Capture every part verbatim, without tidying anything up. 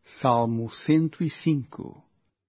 Salmo cento e cinco.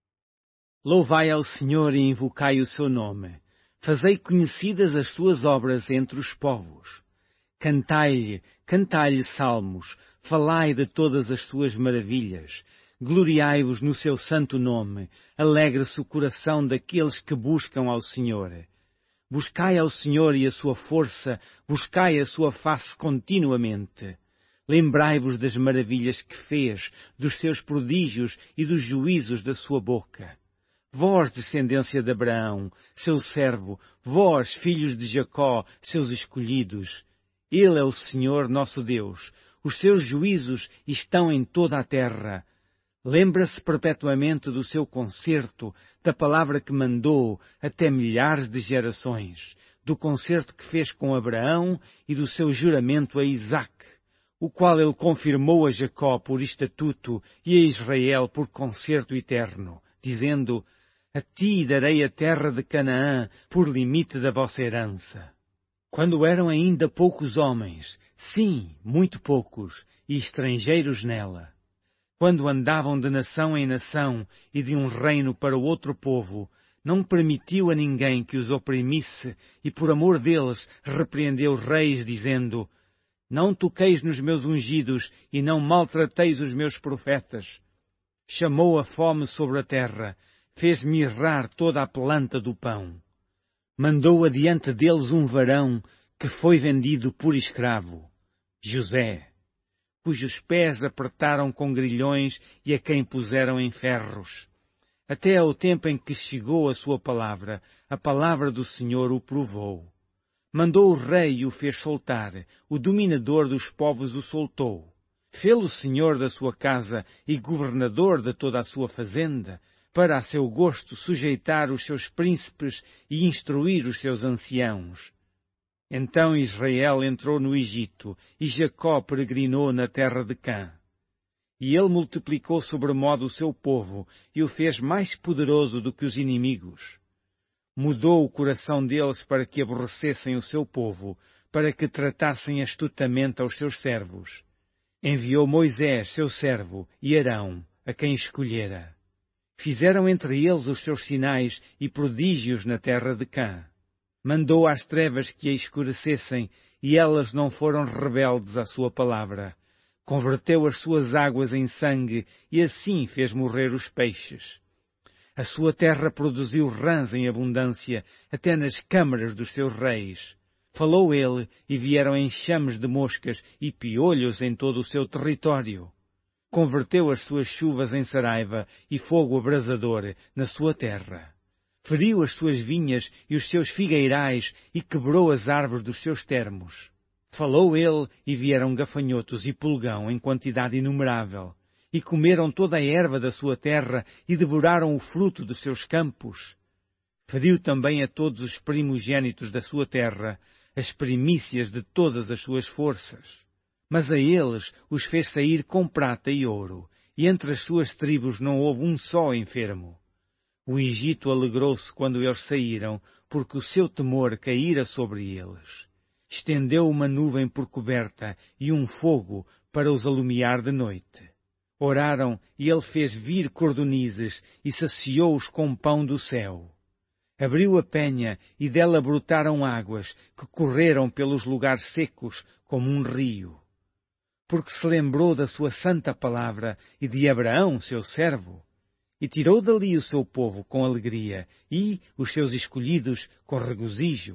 Louvai ao Senhor e invocai o seu nome. Fazei conhecidas as suas obras entre os povos. Cantai-lhe, cantai-lhe salmos, falai de todas as suas maravilhas. Gloriai-vos no seu santo nome, alegre-se o coração daqueles que buscam ao Senhor. Buscai ao Senhor e a sua força, buscai a sua face continuamente. Lembrai-vos das maravilhas que fez, dos seus prodígios e dos juízos da sua boca. Vós, descendência de Abraão, seu servo, vós, filhos de Jacó, seus escolhidos. Ele é o Senhor nosso Deus. Os seus juízos estão em toda a terra. Lembra-se perpetuamente do seu concerto, da palavra que mandou até milhares de gerações, do concerto que fez com Abraão e do seu juramento a Isaque, o qual ele confirmou a Jacó por estatuto e a Israel por concerto eterno, dizendo: A ti darei a terra de Canaã por limite da vossa herança. Quando eram ainda poucos homens, sim, muito poucos, e estrangeiros nela, quando andavam de nação em nação e de um reino para o outro povo, não permitiu a ninguém que os oprimisse e por amor deles repreendeu reis, dizendo: Não toqueis nos meus ungidos e não maltrateis os meus profetas. Chamou a fome sobre a terra, fez mirrar toda a planta do pão. Mandou adiante deles um varão que foi vendido por escravo, José, cujos pés apertaram com grilhões e a quem puseram em ferros. Até ao tempo em que chegou a sua palavra, a palavra do Senhor o provou. Mandou o rei e o fez soltar, o dominador dos povos o soltou. Fê-lo senhor da sua casa e governador de toda a sua fazenda, para a seu gosto sujeitar os seus príncipes e instruir os seus anciãos. Então Israel entrou no Egito, e Jacó peregrinou na terra de Cã. E ele multiplicou sobremodo o seu povo, e o fez mais poderoso do que os inimigos. Mudou o coração deles para que aborrecessem o seu povo, para que tratassem astutamente aos seus servos. Enviou Moisés, seu servo, e Arão, a quem escolhera. Fizeram entre eles os seus sinais e prodígios na terra de Cã. Mandou às trevas que a escurecessem, e elas não foram rebeldes à sua palavra. Converteu as suas águas em sangue, e assim fez morrer os peixes. A sua terra produziu rãs em abundância, até nas câmaras dos seus reis. Falou ele, e vieram enxames de moscas e piolhos em todo o seu território. Converteu as suas chuvas em saraiva e fogo abrasador na sua terra. Feriu as suas vinhas e os seus figueirais e quebrou as árvores dos seus termos. Falou ele, e vieram gafanhotos e pulgão em quantidade inumerável. E comeram toda a erva da sua terra e devoraram o fruto dos seus campos. Feriu também a todos os primogênitos da sua terra, as primícias de todas as suas forças. Mas a eles os fez sair com prata e ouro, e entre as suas tribos não houve um só enfermo. O Egito alegrou-se quando eles saíram, porque o seu temor caíra sobre eles. Estendeu uma nuvem por coberta e um fogo para os alumiar de noite. Oraram, e ele fez vir cordonizes e saciou-os com pão do céu. Abriu a penha, e dela brotaram águas, que correram pelos lugares secos como um rio. Porque se lembrou da sua santa palavra e de Abraão, seu servo, e tirou dali o seu povo com alegria, e os seus escolhidos com regozijo.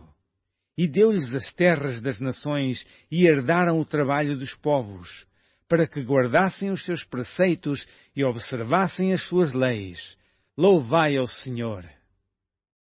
E deu-lhes as terras das nações, e herdaram o trabalho dos povos, para que guardassem os seus preceitos e observassem as suas leis. Louvai ao Senhor!